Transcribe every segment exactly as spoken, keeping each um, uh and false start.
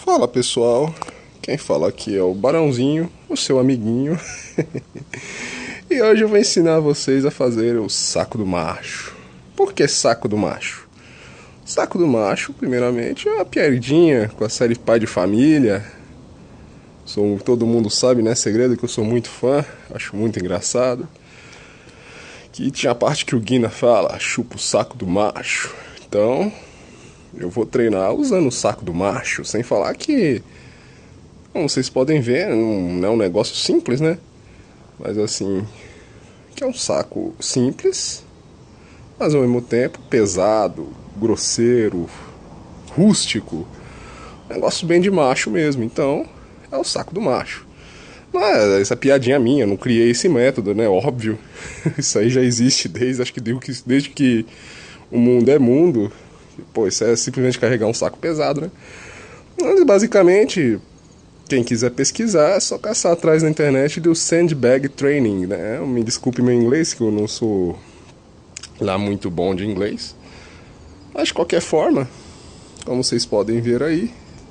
Fala pessoal, quem fala aqui é o Barãozinho, o seu amiguinho. E hoje eu vou ensinar vocês a fazer o saco do macho. Por que saco do macho? Saco do macho, primeiramente, é uma piadinha com a série Pai de Família. Sou, todo mundo sabe, né? Segredo que eu sou muito fã, acho muito engraçado. Que tinha a parte que o Guina fala, chupa o saco do macho. Então, eu vou treinar usando o saco do macho, sem falar que, como vocês podem ver, não é um negócio simples, né? Mas assim, que é um saco simples, mas ao mesmo tempo pesado, grosseiro, rústico. Negócio bem de macho mesmo, então é o saco do macho. Mas essa piadinha minha, eu não criei esse método, né? Óbvio. Isso aí já existe desde, acho que desde que o mundo é mundo. Pô, isso é simplesmente carregar um saco pesado, né? Mas basicamente, quem quiser pesquisar, é só caçar atrás na internet do Sandbag Training, né? Me desculpe meu inglês, que eu não sou lá muito bom de inglês. Mas de qualquer forma, como vocês podem ver aí,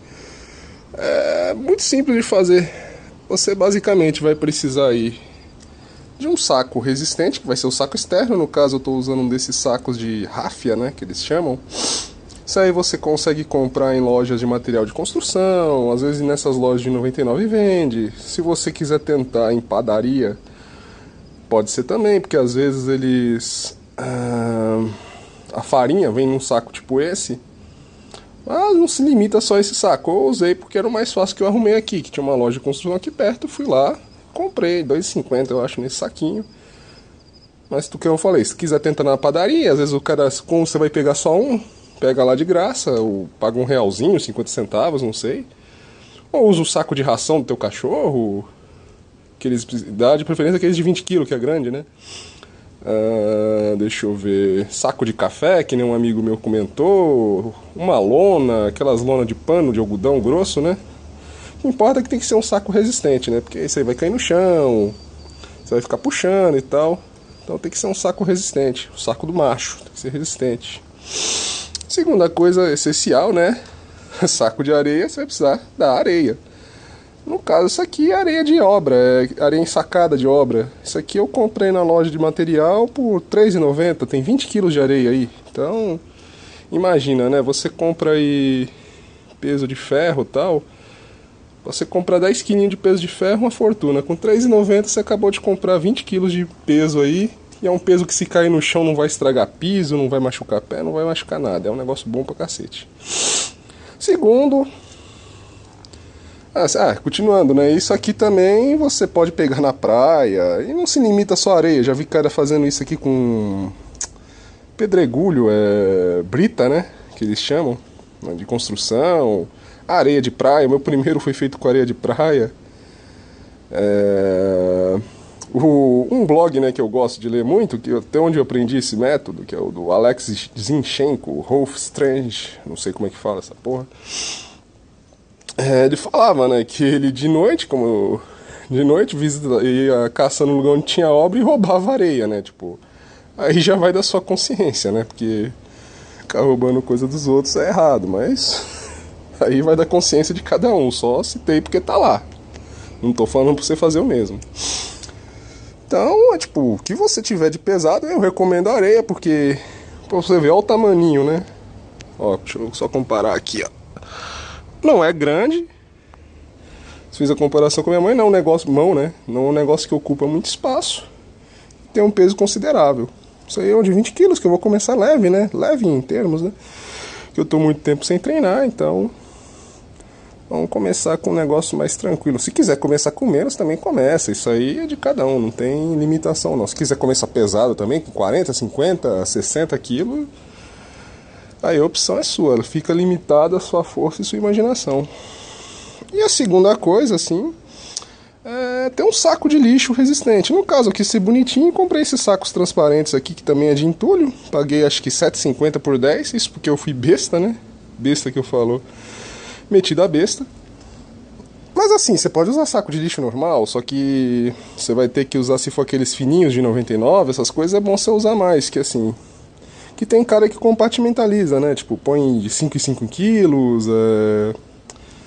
é muito simples de fazer. Você basicamente vai precisar aí de um saco resistente, que vai ser o saco externo. No caso eu estou usando um desses sacos de ráfia, né, que eles chamam. Isso aí você consegue comprar em lojas de material de construção, às vezes nessas lojas de noventa e nove vende. Se você quiser tentar em padaria, pode ser também, porque às vezes eles... Ah, a farinha vem num saco tipo esse, mas não se limita só a esse saco. Eu usei porque era o mais fácil que eu arrumei aqui, que tinha uma loja de construção aqui perto, fui lá, comprei, dois reais e cinquenta centavos eu acho nesse saquinho. Mas do que eu falei, se quiser tentar na padaria, às vezes o cara, como você vai pegar só um, pega lá de graça, ou paga um realzinho, cinquenta centavos, não sei. Ou usa o saco de ração do teu cachorro, que eles dá de preferência aqueles de vinte quilos, que é grande, né? Uh, deixa eu ver, saco de café, que nem um amigo meu comentou, uma lona, aquelas lonas de pano de algodão grosso, né? O que importa é que tem que ser um saco resistente, né? Porque isso aí vai cair no chão, você vai ficar puxando e tal. Então tem que ser um saco resistente, o saco do macho, tem que ser resistente. Segunda coisa essencial, né? Saco de areia, você vai precisar da areia. No caso, isso aqui é areia de obra, é areia ensacada de obra. Isso aqui eu comprei na loja de material por três reais e noventa centavos, tem vinte quilos de areia aí. Então, imagina, né? Você compra aí peso de ferro e tal. Você compra dez quilinhos de peso de ferro, uma fortuna. Com três reais e noventa centavos você acabou de comprar vinte quilos de peso aí. E é um peso que se cair no chão não vai estragar piso, não vai machucar pé, não vai machucar nada. É um negócio bom pra cacete. Segundo... Ah, continuando, né? Isso aqui também você pode pegar na praia. E não se limita só a areia. Já vi cara fazendo isso aqui com pedregulho, é... brita, né? Que eles chamam, de construção. Areia de praia. O meu primeiro foi feito com areia de praia. É... O... Um blog, né, que eu gosto de ler muito, que até onde eu aprendi esse método, que é o do Alex Zinchenko, Rolf Strange, não sei como é que fala essa porra. É, ele falava, né, que ele de noite, como de noite visita, ia caçando no lugar onde tinha obra e roubava areia, né, tipo, aí já vai da sua consciência, né, porque ficar roubando coisa dos outros é errado, mas aí vai da consciência de cada um, só citei porque tá lá, não tô falando pra você fazer o mesmo. Então, é tipo, o que você tiver de pesado, eu recomendo a areia, porque, pra você ver, olha o tamaninho, né, ó, deixa eu só comparar aqui, ó. Não é grande. Fiz a comparação com a minha mãe, não é um negócio, mão, né? Não é um negócio que ocupa muito espaço. Tem um peso considerável. Isso aí é de vinte quilos, que eu vou começar leve, né? Leve em termos, né? Que eu tô muito tempo sem treinar, então... Vamos começar com um negócio mais tranquilo. Se quiser começar com menos, também começa. Isso aí é de cada um, não tem limitação, não. Se quiser começar pesado também, com quarenta, cinquenta, sessenta quilos... Aí a opção é sua, ela fica limitada a sua força e sua imaginação. E a segunda coisa, assim, é ter um saco de lixo resistente. No caso, eu quis ser bonitinho, comprei esses sacos transparentes aqui, que também é de entulho. Paguei acho que sete reais e cinquenta centavos por dez, isso porque eu fui besta, né? Besta que eu falo, metido a besta. Mas assim, você pode usar saco de lixo normal, só que você vai ter que usar, se for aqueles fininhos de noventa e nove, essas coisas é bom você usar mais, que assim... Que tem cara que compartimentaliza, né? Tipo, põe de cinco em cinco quilos, é...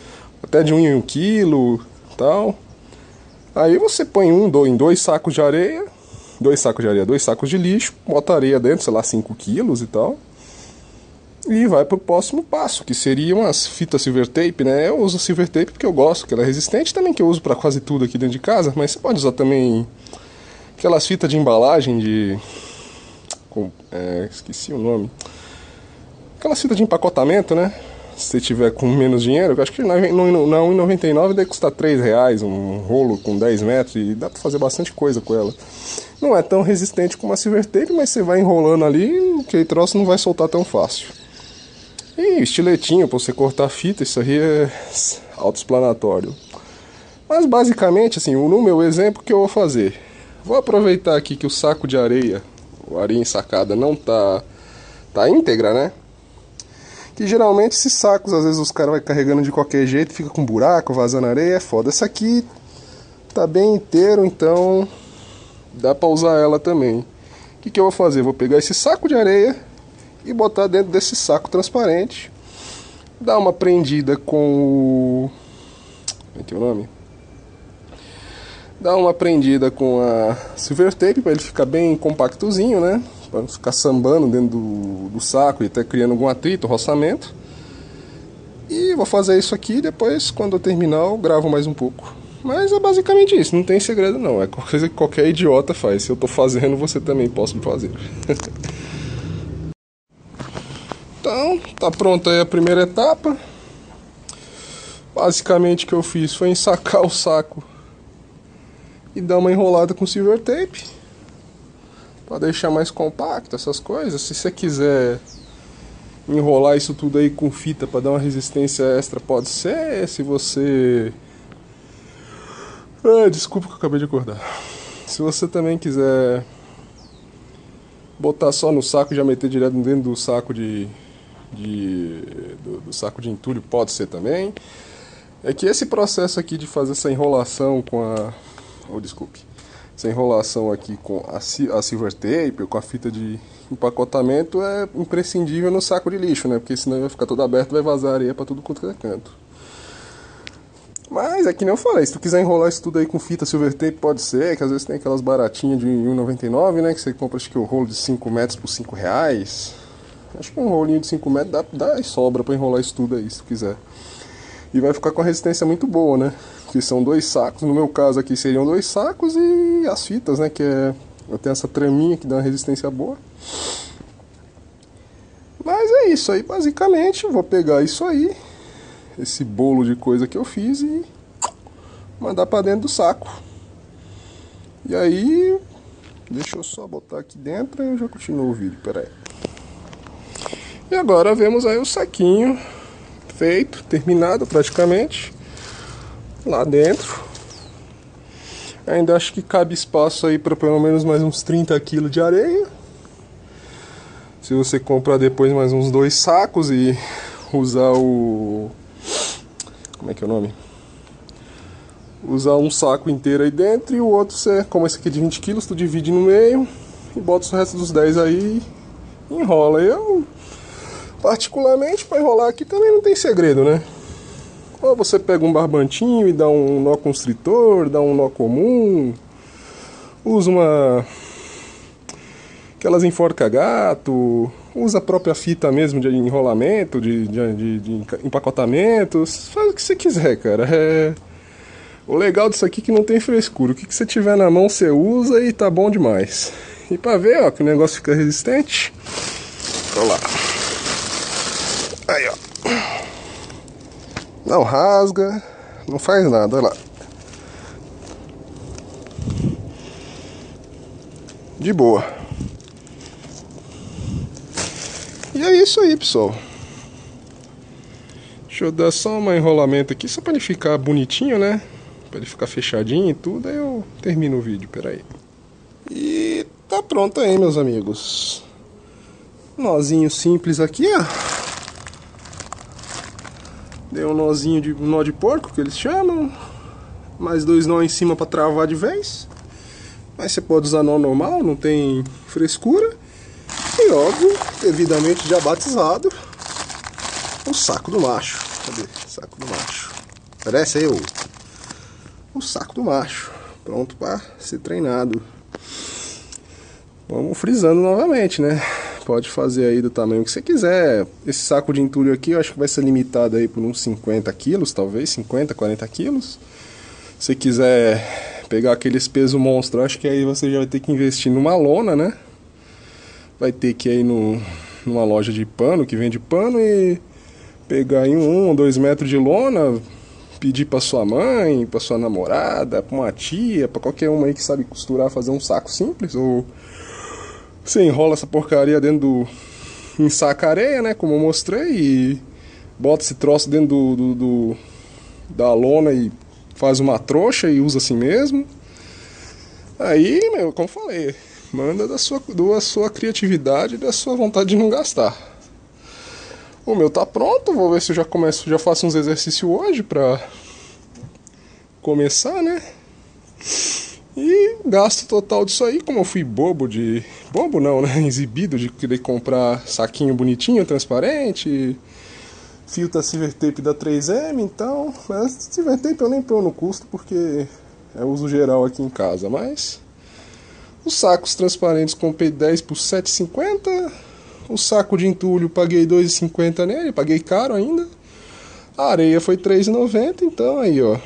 até de um em um quilo, tal. Aí você põe um, dois, em dois sacos de areia, dois sacos de areia, dois sacos de lixo, bota areia dentro, sei lá, cinco quilos e tal. E vai pro próximo passo, que seria umas fitas silver tape, né? Eu uso silver tape porque eu gosto, que ela é resistente, também que eu uso para quase tudo aqui dentro de casa, mas você pode usar também aquelas fitas de embalagem de... Com, é, esqueci o nome. Aquelas fitas de empacotamento, né? Se você tiver com menos dinheiro, eu acho que na um real e noventa e nove centavos deve custar três reais um rolo com dez metros e dá pra fazer bastante coisa com ela. Não é tão resistente como a silver tape, mas você vai enrolando ali, que o troço não vai soltar tão fácil. E estiletinho pra você cortar a fita, isso aí é autoexplanatório. Mas basicamente, assim, no meu exemplo, o que eu vou fazer? Vou aproveitar aqui que o saco de areia, a areia ensacada, não tá, tá íntegra, né? Que geralmente esses sacos, às vezes os caras vão carregando de qualquer jeito, fica com buraco, vazando areia, é foda. Essa aqui tá bem inteiro, então dá pra usar ela também. O que, que eu vou fazer? Vou pegar esse saco de areia e botar dentro desse saco transparente, dar uma prendida com o... como é que é o nome? Dar uma prendida com a silver tape para ele ficar bem compactozinho, né? Para não ficar sambando dentro do, do saco e até criando algum atrito, roçamento. E vou fazer isso aqui, depois quando eu terminar eu gravo mais um pouco. Mas é basicamente isso, não tem segredo não, é coisa que qualquer idiota faz. Se eu tô fazendo, você também pode fazer. Então, tá pronta aí a primeira etapa. Basicamente o que eu fiz foi ensacar o saco e dar uma enrolada com silver tape para deixar mais compacto essas coisas. Se você quiser enrolar isso tudo aí com fita para dar uma resistência extra, pode ser. Se você... Ah, desculpa que eu acabei de acordar. Se você também quiser botar só no saco e já meter direto dentro do saco de... De, do, do saco de entulho, pode ser também. É que esse processo aqui de fazer essa enrolação com a... Oh, desculpe. Essa enrolação aqui com a, a silver tape ou com a fita de empacotamento é imprescindível no saco de lixo, né? Porque senão vai ficar todo aberto e vai vazar areia pra tudo quanto é canto. Mas é que nem eu falei, se tu quiser enrolar isso tudo aí com fita silver tape, pode ser, que às vezes tem aquelas baratinhas de um real e noventa e nove centavos, né? Que você compra, acho que o rolo de cinco metros por cinco reais. Acho que um rolinho de cinco metros dá, dá e sobra pra enrolar isso tudo aí, se tu quiser. E vai ficar com a resistência muito boa, né? Que são dois sacos, no meu caso aqui seriam dois sacos e as fitas, né? Que é... eu tenho essa traminha que dá uma resistência boa. Mas é isso aí, basicamente. Vou pegar isso aí, esse bolo de coisa que eu fiz e mandar pra dentro do saco. E aí... deixa eu só botar aqui dentro e eu já continuo o vídeo, pera aí. E agora vemos aí o saquinho feito, terminado praticamente, lá dentro. Ainda acho que cabe espaço aí para pelo menos mais uns trinta quilos de areia. Se você comprar depois mais uns dois sacos e usar o... como é que é o nome? Usar um saco inteiro aí dentro e o outro, você, como esse aqui é de vinte quilos, tu divide no meio e bota o resto dos dez aí e enrola. Eu... particularmente, para enrolar aqui também não tem segredo, né? Ou você pega um barbantinho e dá um nó constritor, dá um nó comum, usa uma... aquelas enforca-gato, usa a própria fita mesmo de enrolamento, de, de, de, de empacotamentos, faz o que você quiser, cara. É... o legal disso aqui é que não tem frescura, o que você tiver na mão você usa e tá bom demais. E pra ver, ó, que o negócio fica resistente, olha lá. Aí, ó. Não rasga, não faz nada, olha lá. De boa. E é isso aí, pessoal. Deixa eu dar só um enrolamento aqui, só pra ele ficar bonitinho, né? Pra ele ficar fechadinho e tudo, aí eu termino o vídeo, peraí. E tá pronto aí, meus amigos. Nozinho simples aqui, ó. Dei um nozinho de um nó de porco, que eles chamam. Mais dois nó em cima para travar de vez. Mas você pode usar nó normal, não tem frescura. E óbvio, devidamente já batizado, o saco do macho. Cadê? Saco do macho. Parece aí o, o saco do macho, pronto para ser treinado. Vamos frisando novamente, né? Pode fazer aí do tamanho que você quiser. Esse saco de entulho aqui eu acho que vai ser limitado aí por uns cinquenta quilos, talvez, cinquenta, quarenta quilos. Se quiser pegar aqueles pesos monstros, acho que aí você já vai ter que investir numa lona, né? Vai ter que ir no, numa loja de pano, que vende pano, e pegar em um ou dois metros de lona, pedir pra sua mãe, pra sua namorada, pra uma tia, pra qualquer uma aí que sabe costurar, fazer um saco simples, ou você enrola essa porcaria dentro do... ensaca areia, né, como eu mostrei, e bota esse troço dentro do, do, do da lona e faz uma trouxa e usa assim mesmo. Aí, meu, como falei, manda da sua, da sua criatividade e da sua vontade de não gastar. O meu tá pronto, vou ver se eu já começo, já faço uns exercícios hoje pra começar, né? E gasto total disso aí, como eu fui bobo de... Bobo não, né? Exibido de querer comprar saquinho bonitinho, transparente, fita silver tape da três M, então... Mas silver tape eu nem ponho no custo porque é uso geral aqui em casa, mas... Os sacos transparentes comprei dez por sete reais e cinquenta centavos. O saco de entulho paguei dois reais e cinquenta centavos nele, paguei caro ainda. A areia foi três reais e noventa centavos, então aí ó...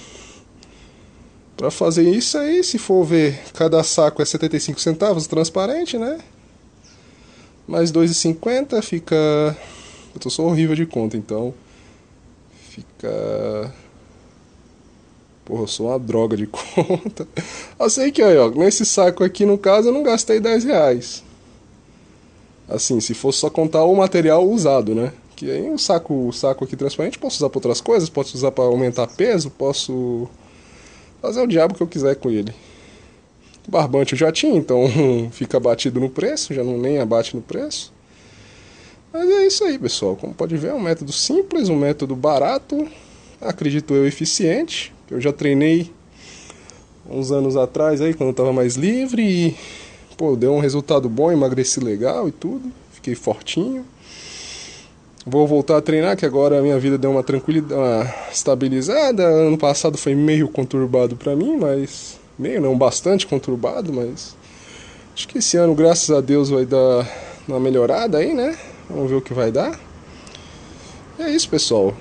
Pra fazer isso aí, se for ver, cada saco é setenta e cinco centavos transparente, né? Mais dois reais e cinquenta centavos fica... Eu tô só horrível de conta, então... Fica... Porra, eu sou uma droga de conta. Eu sei que aí, ó, nesse saco aqui, no caso, eu não gastei dez reais. Assim, se fosse só contar o material usado, né? Que aí o saco, o saco aqui transparente posso usar pra outras coisas, posso usar pra aumentar peso, posso... fazer o diabo que eu quiser com ele. O barbante eu já tinha, então fica abatido no preço, já não nem abate no preço. Mas é isso aí, pessoal. Como pode ver, é um método simples, um método barato, acredito eu eficiente. Eu já treinei uns anos atrás aí, quando eu estava mais livre, e pô, deu um resultado bom, emagreci legal e tudo, fiquei fortinho. Vou voltar a treinar, que agora a minha vida deu uma tranquilidade, uma estabilizada. Ano passado foi meio conturbado pra mim, mas... Meio não, bastante conturbado, mas... Acho que esse ano, graças a Deus, vai dar uma melhorada aí, né? Vamos ver o que vai dar. E é isso, pessoal.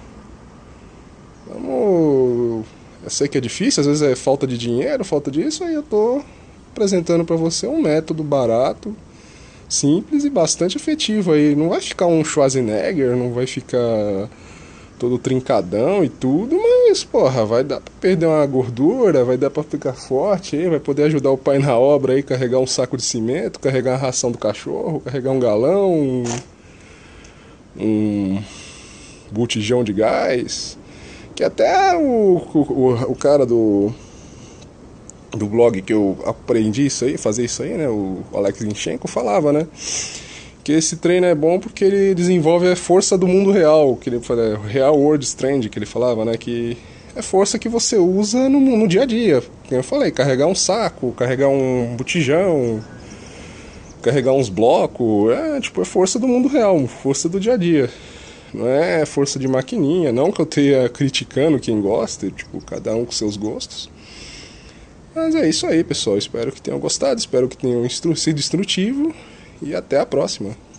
Vamos... Eu sei que é difícil, às vezes é falta de dinheiro, falta disso, aí eu tô apresentando pra você um método barato, simples e bastante efetivo aí. Não vai ficar um Schwarzenegger, não vai ficar todo trincadão e tudo, mas porra, vai dar pra perder uma gordura, vai dar pra ficar forte aí, vai poder ajudar o pai na obra aí, carregar um saco de cimento, carregar a ração do cachorro, carregar um galão, um, um botijão de gás, que até o, o, o cara do do blog que eu aprendi isso aí, fazer isso aí, né, o Alex Linchenko falava, né, que esse treino é bom porque ele desenvolve a força do mundo real, que ele fala, real world strength, que ele falava, né, que é força que você usa no, no dia a dia, como eu falei, carregar um saco, carregar um botijão, carregar uns blocos, é tipo, é força do mundo real, força do dia a dia, não é força de maquininha, não que eu esteja criticando quem gosta, tipo, cada um com seus gostos. Mas é isso aí, pessoal. Espero que tenham gostado, espero que tenham instru- sido instrutivo e até a próxima.